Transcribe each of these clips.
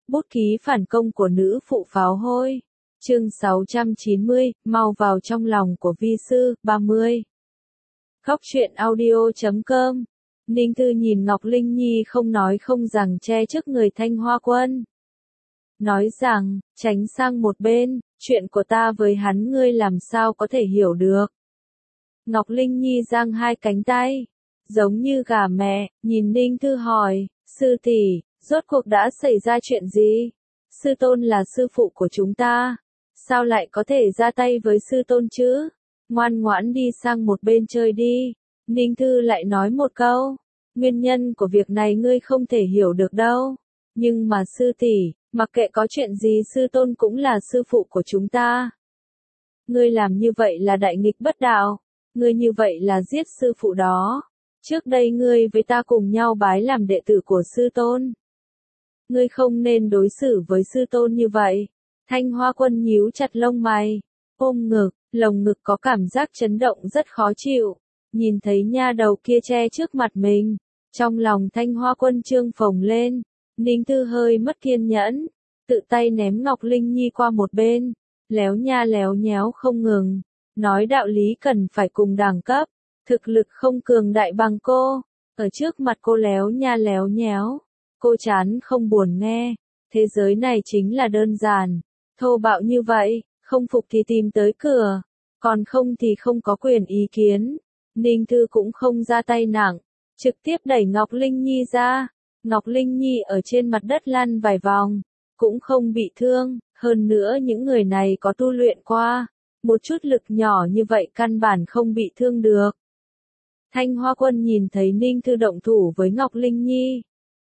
Bút ký phản công của nữ phụ pháo hôi. Chương 690, mau vào trong lòng của vi sư, 30. Khóc chuyện audio.com. Ninh Thư nhìn Ngọc Linh Nhi không nói không rằng che trước người Thanh Hoa Quân. Nói rằng, tránh sang một bên, chuyện của ta với hắn ngươi làm sao có thể hiểu được. Ngọc Linh Nhi giang hai cánh tay, giống như gà mẹ, nhìn Ninh Thư hỏi, sư tỷ, rốt cuộc đã xảy ra chuyện gì? Sư tôn là sư phụ của chúng ta, sao lại có thể ra tay với sư tôn chứ? Ngoan ngoãn đi sang một bên chơi đi. Ninh Thư lại nói một câu, nguyên nhân của việc này ngươi không thể hiểu được đâu. Nhưng mà sư tỷ, mặc kệ có chuyện gì sư tôn cũng là sư phụ của chúng ta. Ngươi làm như vậy là đại nghịch bất đạo, ngươi như vậy là giết sư phụ đó. Trước đây ngươi với ta cùng nhau bái làm đệ tử của sư tôn. Ngươi không nên đối xử với sư tôn như vậy. Thanh Hoa Quân nhíu chặt lông mày, ôm ngực, lồng ngực có cảm giác chấn động rất khó chịu. Nhìn thấy nha đầu kia che trước mặt mình, trong lòng Thanh Hoa Quân trương phồng lên. Ninh Thư hơi mất kiên nhẫn, tự tay ném Ngọc Linh Nhi qua một bên, léo nha léo nhéo không ngừng, nói đạo lý cần phải cùng đẳng cấp, thực lực không cường đại bằng cô, ở trước mặt cô léo nha léo nhéo, cô chán không buồn nghe, thế giới này chính là đơn giản, thô bạo như vậy, không phục thì tìm tới cửa, còn không thì không có quyền ý kiến. Ninh Thư cũng không ra tay nặng, trực tiếp đẩy Ngọc Linh Nhi ra. Ngọc Linh Nhi ở trên mặt đất lăn vài vòng, cũng không bị thương, hơn nữa những người này có tu luyện qua, một chút lực nhỏ như vậy căn bản không bị thương được. Thanh Hoa Quân nhìn thấy Ninh Thư động thủ với Ngọc Linh Nhi,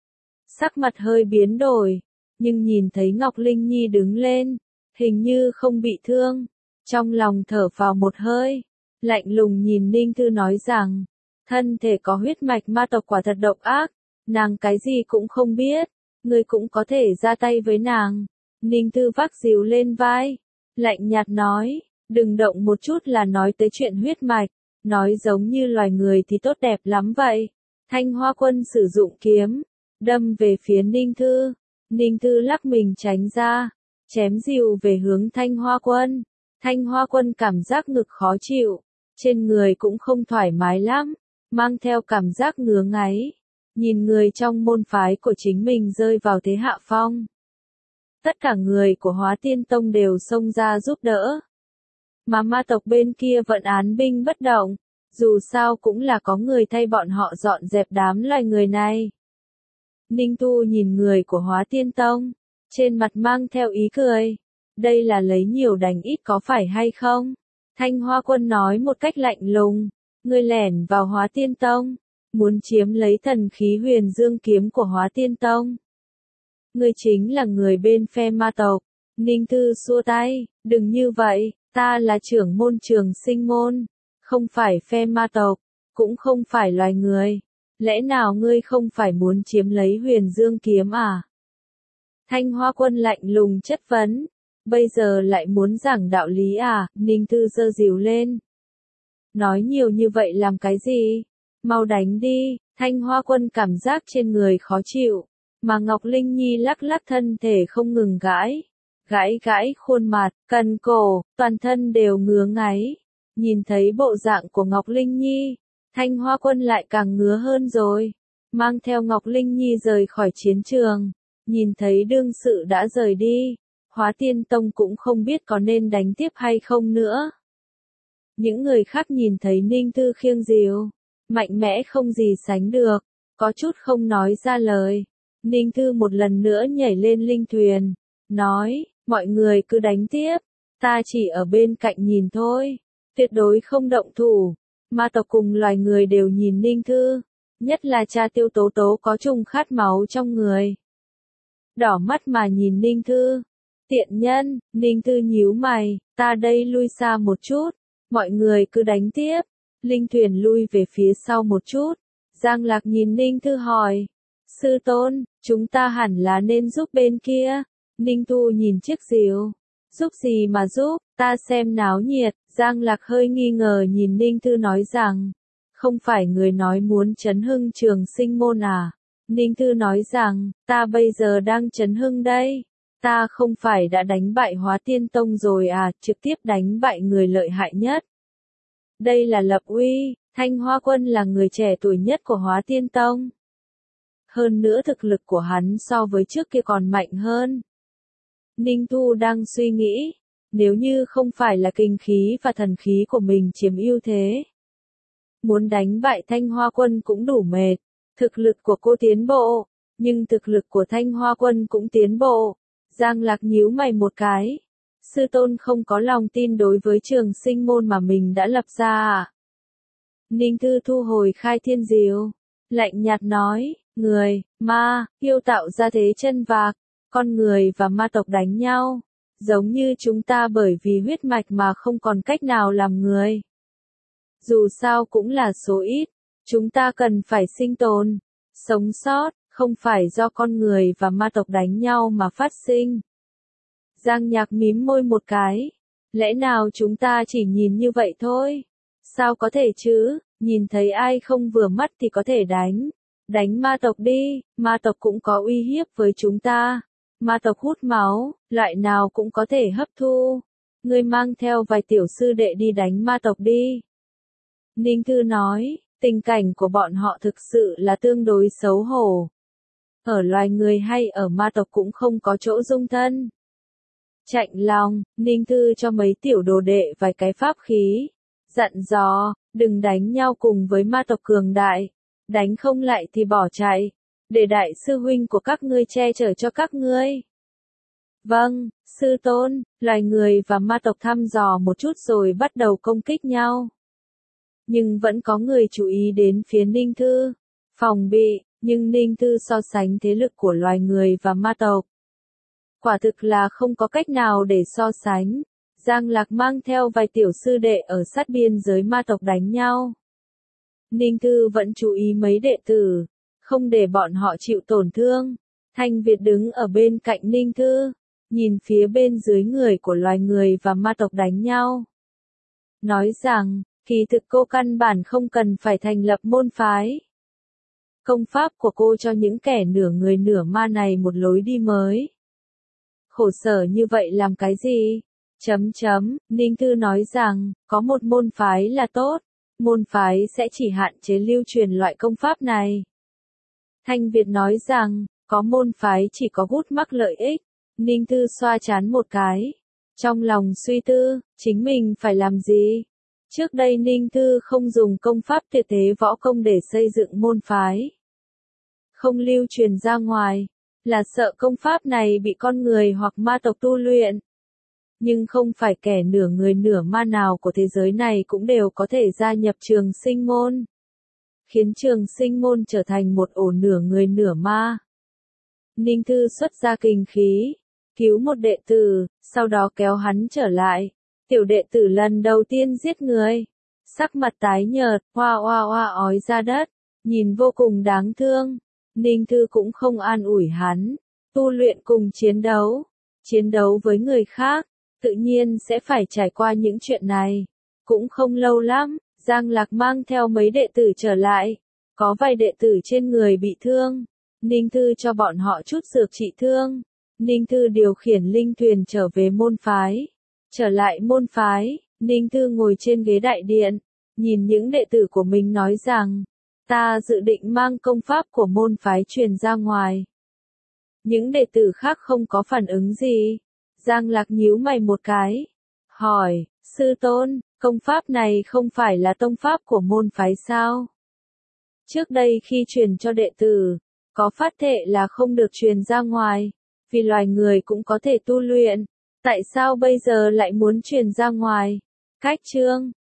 sắc mặt hơi biến đổi, nhưng nhìn thấy Ngọc Linh Nhi đứng lên, hình như không bị thương, trong lòng thở phào một hơi, lạnh lùng nhìn Ninh Thư nói rằng, thân thể có huyết mạch ma tộc quả thật độc ác. Nàng cái gì cũng không biết, ngươi cũng có thể ra tay với nàng. Ninh Thư vác dìu lên vai, lạnh nhạt nói, đừng động một chút là nói tới chuyện huyết mạch, nói giống như loài người thì tốt đẹp lắm vậy. Thanh Hoa Quân sử dụng kiếm, đâm về phía Ninh Thư. Ninh Thư lắc mình tránh ra, chém dìu về hướng Thanh Hoa Quân. Thanh Hoa Quân cảm giác ngực khó chịu, trên người cũng không thoải mái lắm, mang theo cảm giác ngứa ngáy. Nhìn người trong môn phái của chính mình rơi vào thế hạ phong. Tất cả người của Hóa Tiên Tông đều xông ra giúp đỡ. Mà ma tộc bên kia vẫn án binh bất động, dù sao cũng là có người thay bọn họ dọn dẹp đám loài người này. Ninh Tu nhìn người của Hóa Tiên Tông, trên mặt mang theo ý cười. Đây là lấy nhiều đánh ít có phải hay không? Thanh Hoa Quân nói một cách lạnh lùng, ngươi lẻn vào Hóa Tiên Tông. Muốn chiếm lấy thần khí huyền dương kiếm của Hóa Tiên Tông. Ngươi chính là người bên phe ma tộc. Ninh Thư xua tay, đừng như vậy, ta là trưởng môn Trường Sinh môn, không phải phe ma tộc, cũng không phải loài người. Lẽ nào ngươi không phải muốn chiếm lấy huyền dương kiếm à? Thanh Hoa Quân lạnh lùng chất vấn, bây giờ lại muốn giảng đạo lý à? Ninh Thư giơ dìu lên. Nói nhiều như vậy làm cái gì? Mau đánh đi. Thanh Hoa Quân cảm giác trên người khó chịu, mà Ngọc Linh Nhi lắc lắc thân thể không ngừng gãi, gãi khuôn mặt, cân cổ, toàn thân đều ngứa ngáy. Nhìn thấy bộ dạng của Ngọc Linh Nhi, Thanh Hoa Quân lại càng ngứa hơn rồi, mang theo Ngọc Linh Nhi rời khỏi chiến trường. Nhìn thấy đương sự đã rời đi, Hóa Tiên Tông cũng không biết có nên đánh tiếp hay không nữa. Những người khác nhìn thấy Ninh Thư khiêng dìu, mạnh mẽ không gì sánh được, có chút không nói ra lời. Ninh Thư một lần nữa nhảy lên linh thuyền, nói, mọi người cứ đánh tiếp, ta chỉ ở bên cạnh nhìn thôi, tuyệt đối không động thủ. Ma tộc cùng loài người đều nhìn Ninh Thư, nhất là cha Tiêu Tố Tố có chung khát máu trong người. Đỏ mắt mà nhìn Ninh Thư, tiện nhân. Ninh Thư nhíu mày, ta đây lui xa một chút, mọi người cứ đánh tiếp. Linh thuyền lui về phía sau một chút, Giang Lạc nhìn Ninh Thư hỏi, sư tôn, chúng ta hẳn là nên giúp bên kia. Ninh Thu nhìn chiếc dìu, giúp gì mà giúp, ta xem náo nhiệt. Giang Lạc hơi nghi ngờ nhìn Ninh Thư nói rằng, không phải người nói muốn trấn hưng Trường Sinh môn à, Ninh Thư nói rằng, ta bây giờ đang chấn hưng đây. Ta không phải đã đánh bại Hóa Tiên Tông rồi à, trực tiếp đánh bại người lợi hại nhất. Đây là lập uy, Thanh Hoa Quân là người trẻ tuổi nhất của Hóa Tiên Tông. Hơn nữa thực lực của hắn so với trước kia còn mạnh hơn. Ninh Thu đang suy nghĩ, nếu như không phải là kinh khí và thần khí của mình chiếm ưu thế. Muốn đánh bại Thanh Hoa Quân cũng đủ mệt, thực lực của cô tiến bộ, nhưng thực lực của Thanh Hoa Quân cũng tiến bộ. Giang Lạc nhíu mày một cái. Sư tôn không có lòng tin đối với trường sinh môn mà mình đã lập ra à? Ninh Thư thu hồi khai thiên diều, lạnh nhạt nói, người, ma, yêu tạo ra thế chân vạc, con người và ma tộc đánh nhau, giống như chúng ta bởi vì huyết mạch mà không còn cách nào làm người. Dù sao cũng là số ít, chúng ta cần phải sinh tồn, sống sót, không phải do con người và ma tộc đánh nhau mà phát sinh. Giang Nhạc mím môi một cái, lẽ nào chúng ta chỉ nhìn như vậy thôi? Sao có thể chứ, nhìn thấy ai không vừa mắt thì có thể đánh ma tộc đi, ma tộc cũng có uy hiếp với chúng ta. Ma tộc hút máu, loại nào cũng có thể hấp thu. Ngươi mang theo vài tiểu sư đệ đi đánh ma tộc đi. Ninh Thư nói, tình cảnh của bọn họ thực sự là tương đối xấu hổ. Ở loài người hay ở ma tộc cũng không có chỗ dung thân. Chạnh lòng, Ninh Thư cho mấy tiểu đồ đệ vài cái pháp khí. Dặn dò, đừng đánh nhau cùng với ma tộc cường đại. Đánh không lại thì bỏ chạy. Để đại sư huynh của các ngươi che chở cho các ngươi. Vâng, sư tôn, loài người và ma tộc thăm dò một chút rồi bắt đầu công kích nhau. Nhưng vẫn có người chú ý đến phía Ninh Thư. Phòng bị, nhưng Ninh Thư so sánh thế lực của loài người và ma tộc. Quả thực là không có cách nào để so sánh. Giang Lạc mang theo vài tiểu sư đệ ở sát biên giới ma tộc đánh nhau. Ninh Thư vẫn chú ý mấy đệ tử, không để bọn họ chịu tổn thương. Thanh Việt đứng ở bên cạnh Ninh Thư, nhìn phía bên dưới người của loài người và ma tộc đánh nhau. Nói rằng, kỳ thực cô căn bản không cần phải thành lập môn phái. Công pháp của cô cho những kẻ nửa người nửa ma này một lối đi mới. Khổ sở như vậy làm cái gì? Ninh Thư nói rằng, có một môn phái là tốt, môn phái sẽ chỉ hạn chế lưu truyền loại công pháp này. Thanh Việt nói rằng, có môn phái chỉ có gút mắc lợi ích. Ninh Thư xoa trán một cái. Trong lòng suy tư, chính mình phải làm gì? Trước đây Ninh Thư không dùng công pháp tuyệt thế võ công để xây dựng môn phái. Không lưu truyền ra ngoài, là sợ công pháp này bị con người hoặc ma tộc tu luyện. Nhưng không phải kẻ nửa người nửa ma nào của thế giới này cũng đều có thể gia nhập trường sinh môn. Khiến trường sinh môn trở thành một ổ nửa người nửa ma. Ninh Thư xuất ra kinh khí, cứu một đệ tử, sau đó kéo hắn trở lại. Tiểu đệ tử lần đầu tiên giết người. Sắc mặt tái nhợt, hoa hoa hoa ói ra đất, nhìn vô cùng đáng thương. Ninh Thư cũng không an ủi hắn. Tu luyện cùng chiến đấu với người khác, tự nhiên sẽ phải trải qua những chuyện này. Cũng không lâu lắm, Giang Lạc mang theo mấy đệ tử trở lại. Có vài đệ tử trên người bị thương. Ninh Thư cho bọn họ chút dược trị thương. Ninh Thư điều khiển linh thuyền trở về môn phái. Trở lại môn phái, Ninh Thư ngồi trên ghế đại điện, nhìn những đệ tử của mình nói rằng, ta dự định mang công pháp của môn phái truyền ra ngoài. Những đệ tử khác không có phản ứng gì. Giang Lạc nhíu mày một cái, hỏi, sư tôn, công pháp này không phải là tông pháp của môn phái sao? Trước đây khi truyền cho đệ tử, có phát thệ là không được truyền ra ngoài, vì loài người cũng có thể tu luyện. Tại sao bây giờ lại muốn truyền ra ngoài? Cách chương